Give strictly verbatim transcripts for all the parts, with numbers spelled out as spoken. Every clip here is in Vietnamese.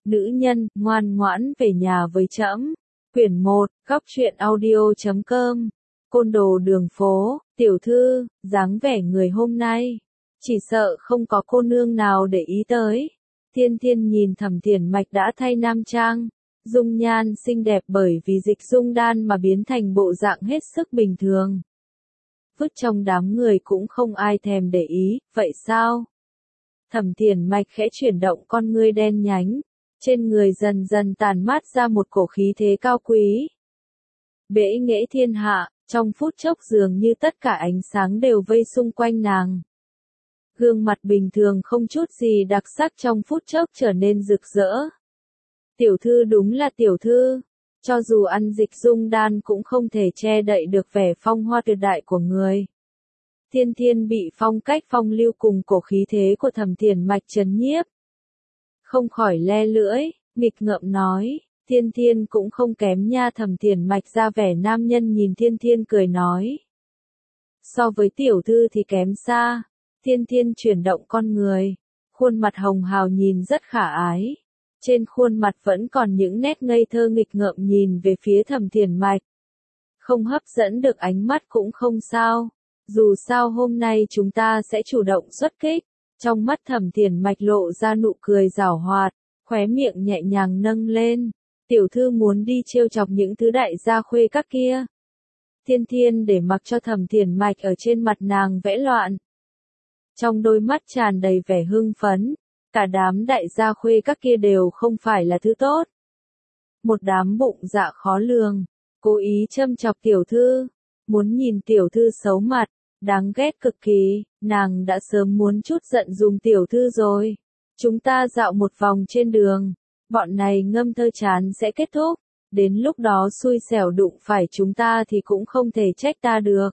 Nữ nhân, ngoan ngoãn về nhà với trẫm. Quyển một, góc truyện audio chấm com. Côn đồ đường phố, tiểu thư, dáng vẻ người hôm nay. Chỉ sợ không có cô nương nào để ý tới. Thiên Thiên nhìn Thẩm Thiển Mạch đã thay nam trang. Dung nhan xinh đẹp bởi vì dịch dung đan mà biến thành bộ dạng hết sức bình thường. Vứt trong đám người cũng không ai thèm để ý, vậy sao? Thẩm Thiển Mạch khẽ chuyển động con ngươi đen nhánh. Trên người dần dần tàn mát ra một cổ khí thế cao quý. Bệ nghệ thiên hạ, trong phút chốc dường như tất cả ánh sáng đều vây xung quanh nàng. Gương mặt bình thường không chút gì đặc sắc trong phút chốc trở nên rực rỡ. Tiểu thư đúng là tiểu thư, cho dù ăn dịch dung đan cũng không thể che đậy được vẻ phong hoa tuyệt đại của người. Thiên Thiên bị phong cách phong lưu cùng cổ khí thế của Thẩm Thiển Mạch chấn nhiếp. Không khỏi le lưỡi, nghịch ngợm nói, Thiên Thiên cũng không kém nha. Thẩm Thiển Mạch ra vẻ nam nhân nhìn Thiên Thiên cười nói. So với tiểu thư thì kém xa. Thiên Thiên chuyển động con người, khuôn mặt hồng hào nhìn rất khả ái. Trên khuôn mặt vẫn còn những nét ngây thơ nghịch ngợm nhìn về phía Thẩm Thiển Mạch. Không hấp dẫn được ánh mắt cũng không sao, dù sao hôm nay chúng ta sẽ chủ động xuất kích. Trong mắt Thẩm Thiển Mạch lộ ra nụ cười giảo hoạt, khóe miệng nhẹ nhàng nâng lên. Tiểu thư muốn đi trêu chọc những thứ đại gia khuê các kia. Thiên Thiên để mặc cho Thẩm Thiển Mạch ở trên mặt nàng vẽ loạn. Trong đôi mắt tràn đầy vẻ hưng phấn, cả đám đại gia khuê các kia đều không phải là thứ tốt. Một đám bụng dạ khó lường, cố ý châm chọc tiểu thư, muốn nhìn tiểu thư xấu mặt, đáng ghét cực kỳ, nàng đã sớm muốn chút giận dùng tiểu thư rồi. Chúng ta dạo một vòng trên đường, bọn này ngâm thơ chán sẽ kết thúc, đến lúc đó xui xẻo đụng phải chúng ta thì cũng không thể trách ta được.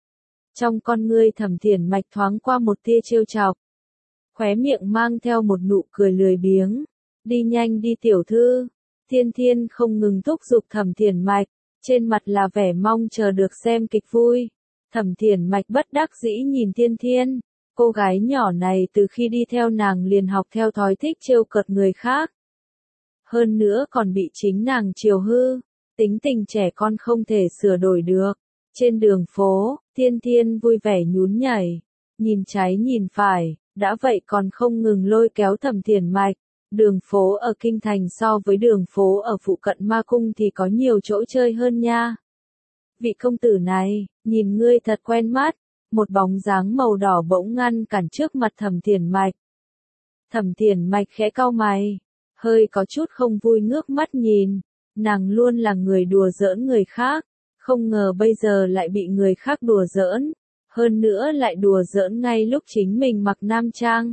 Trong con ngươi Thẩm Thiển Mạch thoáng qua một tia trêu chọc, khóe miệng mang theo một nụ cười lười biếng. Đi nhanh đi tiểu thư. Thiên Thiên không ngừng thúc giục Thẩm Thiển Mạch, trên mặt là vẻ mong chờ được xem kịch vui. Thẩm Thiển Mạch bất đắc dĩ nhìn Thiên Thiên, cô gái nhỏ này từ khi đi theo nàng liền học theo thói thích trêu cợt người khác. Hơn nữa còn bị chính nàng chiều hư, tính tình trẻ con không thể sửa đổi được. Trên đường phố, Thiên Thiên vui vẻ nhún nhảy, nhìn trái nhìn phải, đã vậy còn không ngừng lôi kéo Thẩm Thiển Mạch. Đường phố ở Kinh Thành so với đường phố ở phụ cận Ma Cung thì có nhiều chỗ chơi hơn nha. Vị công tử này, nhìn ngươi thật quen mắt. Một bóng dáng màu đỏ bỗng ngăn cản trước mặt Thẩm Thiển Mạch. Thẩm Thiển Mạch khẽ cau mày, hơi có chút không vui ngước mắt nhìn. Nàng luôn là người đùa giỡn người khác, không ngờ bây giờ lại bị người khác đùa giỡn, hơn nữa lại đùa giỡn ngay lúc chính mình mặc nam trang.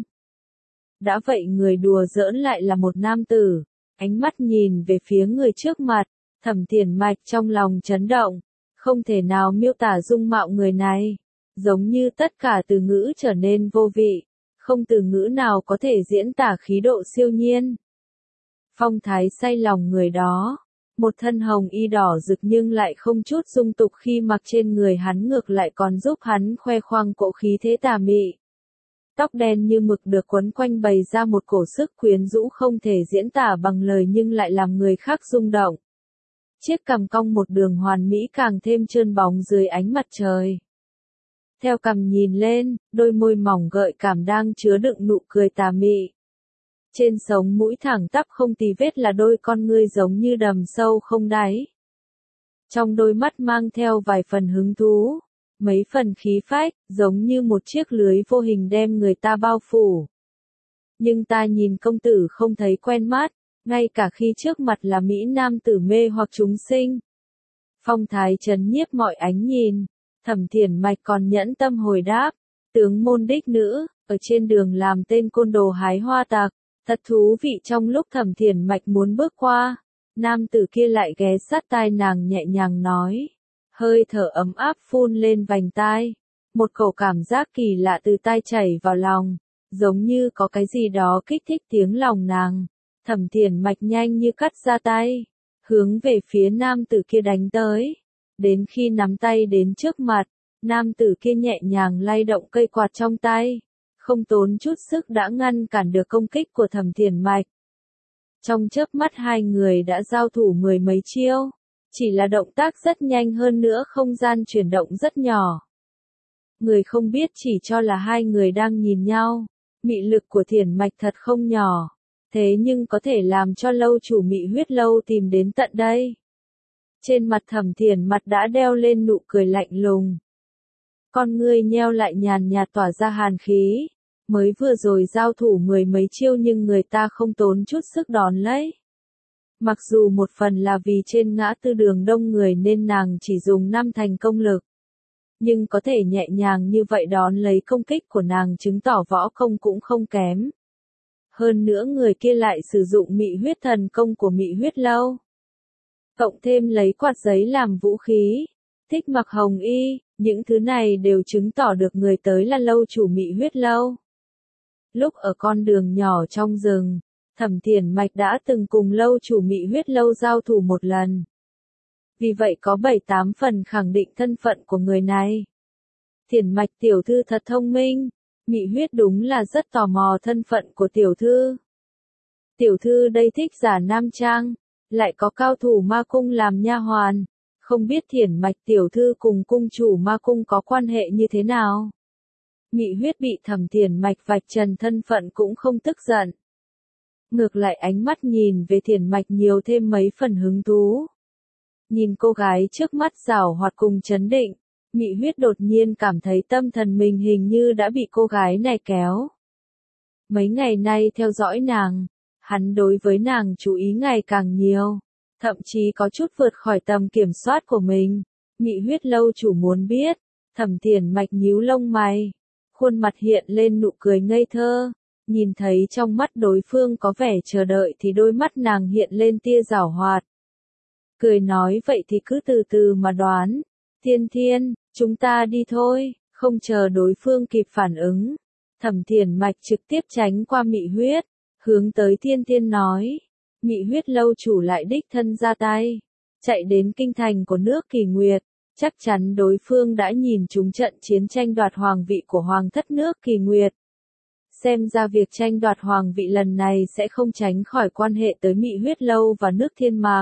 Đã vậy người đùa giỡn lại là một nam tử, ánh mắt nhìn về phía người trước mặt, Thẩm Thiển Mạch trong lòng chấn động, không thể nào miêu tả dung mạo người này, giống như tất cả từ ngữ trở nên vô vị, không từ ngữ nào có thể diễn tả khí độ siêu nhiên. Phong thái say lòng người đó, một thân hồng y đỏ rực nhưng lại không chút dung tục khi mặc trên người hắn ngược lại còn giúp hắn khoe khoang cỗ khí thế tà mị. Tóc đen như mực được quấn quanh bày ra một cổ sức quyến rũ không thể diễn tả bằng lời nhưng lại làm người khác rung động. Chiếc cằm cong một đường hoàn mỹ càng thêm trơn bóng dưới ánh mặt trời. Theo cằm nhìn lên, đôi môi mỏng gợi cảm đang chứa đựng nụ cười tà mị. Trên sống mũi thẳng tắp không tì vết là đôi con ngươi giống như đầm sâu không đáy. Trong đôi mắt mang theo vài phần hứng thú, mấy phần khí phách, giống như một chiếc lưới vô hình đem người ta bao phủ. Nhưng ta nhìn công tử không thấy quen mắt, ngay cả khi trước mặt là mỹ nam tử mê hoặc chúng sinh. Phong thái trấn nhiếp mọi ánh nhìn, Thẩm Thiển Mạch còn nhẫn tâm hồi đáp, tướng môn đích nữ, ở trên đường làm tên côn đồ hái hoa tặc. Thật thú vị. Trong lúc Thẩm Thiển Mạch muốn bước qua, nam tử kia lại ghé sát tai nàng nhẹ nhàng nói. Hơi thở ấm áp phun lên vành tai. Một cổ cảm giác kỳ lạ từ tai chảy vào lòng, giống như có cái gì đó kích thích tiếng lòng nàng. Thẩm Thiển Mạch nhanh như cắt ra tay, hướng về phía nam tử kia đánh tới. Đến khi nắm tay đến trước mặt, nam tử kia nhẹ nhàng lay động cây quạt trong tay. Không tốn chút sức đã ngăn cản được công kích của Thẩm Thiển Mạch. Trong chớp mắt hai người đã giao thủ mười mấy chiêu. Chỉ là động tác rất nhanh hơn nữa không gian chuyển động rất nhỏ. Người không biết chỉ cho là hai người đang nhìn nhau. Mị lực của Thiển Mạch thật không nhỏ. Thế nhưng có thể làm cho lâu chủ Mị Huyết Lâu tìm đến tận đây. Trên mặt Thẩm Thiển mặt đã đeo lên nụ cười lạnh lùng. Con ngươi nheo lại nhàn nhạt tỏa ra hàn khí. Mới vừa rồi giao thủ mười mấy chiêu nhưng người ta không tốn chút sức đón lấy. Mặc dù một phần là vì trên ngã tư đường đông người nên nàng chỉ dùng năm thành công lực. Nhưng có thể nhẹ nhàng như vậy đón lấy công kích của nàng chứng tỏ võ công cũng không kém. Hơn nữa người kia lại sử dụng mị huyết thần công của Mị Huyết Lâu. Cộng thêm lấy quạt giấy làm vũ khí, thích mặc hồng y, những thứ này đều chứng tỏ được người tới là lâu chủ Mị Huyết Lâu. Lúc ở con đường nhỏ trong rừng, Thẩm Thiển Mạch đã từng cùng lâu chủ Mị Huyết Lâu giao thủ một lần. Vì vậy có bảy tám phần khẳng định thân phận của người này. Thiển Mạch tiểu thư thật thông minh, Mị Huyết đúng là rất tò mò thân phận của tiểu thư. Tiểu thư đây thích giả nam trang, lại có cao thủ ma cung làm nha hoàn, không biết Thiển Mạch tiểu thư cùng cung chủ ma cung có quan hệ như thế nào. Mị Huyết bị Thẩm Thiển Mạch vạch trần thân phận cũng không tức giận. Ngược lại ánh mắt nhìn về Thiển Mạch nhiều thêm mấy phần hứng thú. Nhìn cô gái trước mắt giảo hoạt cùng chấn định, Mị Huyết đột nhiên cảm thấy tâm thần mình hình như đã bị cô gái này kéo. Mấy ngày nay theo dõi nàng, hắn đối với nàng chú ý ngày càng nhiều, thậm chí có chút vượt khỏi tầm kiểm soát của mình. Mị Huyết Lâu chủ muốn biết, Thẩm Thiển Mạch nhíu lông mày, khuôn mặt hiện lên nụ cười ngây thơ, nhìn thấy trong mắt đối phương có vẻ chờ đợi thì đôi mắt nàng hiện lên tia giảo hoạt. Cười nói vậy thì cứ từ từ mà đoán. Thiên Thiên, chúng ta đi thôi, không chờ đối phương kịp phản ứng. Thẩm Thiển Mạch trực tiếp tránh qua Mị Huyết, hướng tới Thiên Thiên nói. Mị Huyết Lâu chủ lại đích thân ra tay, chạy đến kinh thành của nước Kỳ Nguyệt. Chắc chắn đối phương đã nhìn trúng trận chiến tranh đoạt hoàng vị của hoàng thất nước Kỳ Nguyệt. Xem ra việc tranh đoạt hoàng vị lần này sẽ không tránh khỏi quan hệ tới Mị Huyết Lâu và nước Thiên Mạc.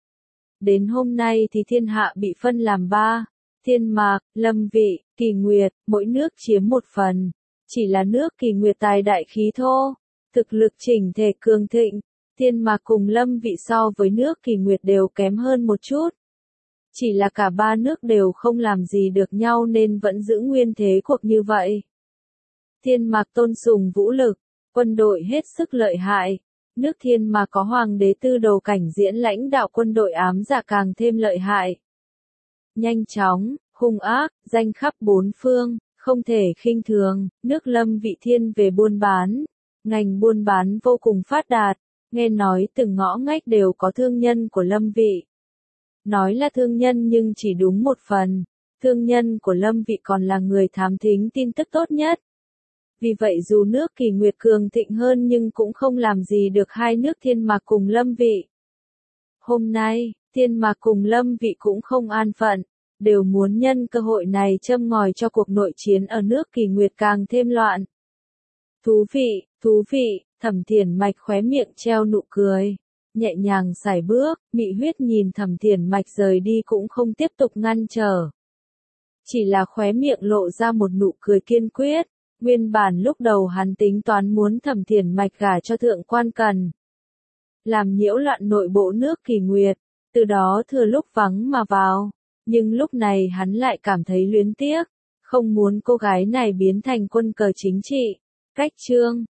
Đến hôm nay thì thiên hạ bị phân làm ba, Thiên Mạc, Lâm Vị, Kỳ Nguyệt, mỗi nước chiếm một phần. Chỉ là nước Kỳ Nguyệt tài đại khí thô, thực lực chỉnh thể cường thịnh, Thiên Mạc cùng Lâm Vị so với nước Kỳ Nguyệt đều kém hơn một chút. Chỉ là cả ba nước đều không làm gì được nhau nên vẫn giữ nguyên thế cuộc như vậy. Thiên Mạc tôn sùng vũ lực, quân đội hết sức lợi hại. Nước Thiên Mạc có hoàng đế tư đầu cảnh diễn lãnh đạo quân đội ám dạ càng thêm lợi hại. Nhanh chóng, hung ác, danh khắp bốn phương, không thể khinh thường. Nước Lâm Vị thiên về buôn bán, ngành buôn bán vô cùng phát đạt, nghe nói từng ngõ ngách đều có thương nhân của Lâm Vị. Nói là thương nhân nhưng chỉ đúng một phần, thương nhân của Lâm Vị còn là người thám thính tin tức tốt nhất. Vì vậy dù nước Kỳ Nguyệt cường thịnh hơn nhưng cũng không làm gì được hai nước Thiên Mạc cùng Lâm Vị. Hôm nay, Thiên Mạc cùng Lâm Vị cũng không an phận, đều muốn nhân cơ hội này châm ngòi cho cuộc nội chiến ở nước Kỳ Nguyệt càng thêm loạn. Thú vị, thú vị, Thẩm Thiển Mạch khóe miệng treo nụ cười, nhẹ nhàng sải bước. Mị Huyết nhìn Thẩm Thiển Mạch rời đi cũng không tiếp tục ngăn trở. Chỉ là khóe miệng lộ ra một nụ cười kiên quyết. Nguyên bản lúc đầu hắn tính toán muốn Thẩm Thiển Mạch gả cho thượng quan Cần, làm nhiễu loạn nội bộ nước Kỳ Nguyệt, từ đó thừa lúc vắng mà vào. Nhưng lúc này hắn lại cảm thấy luyến tiếc, không muốn cô gái này biến thành quân cờ chính trị. Cách chương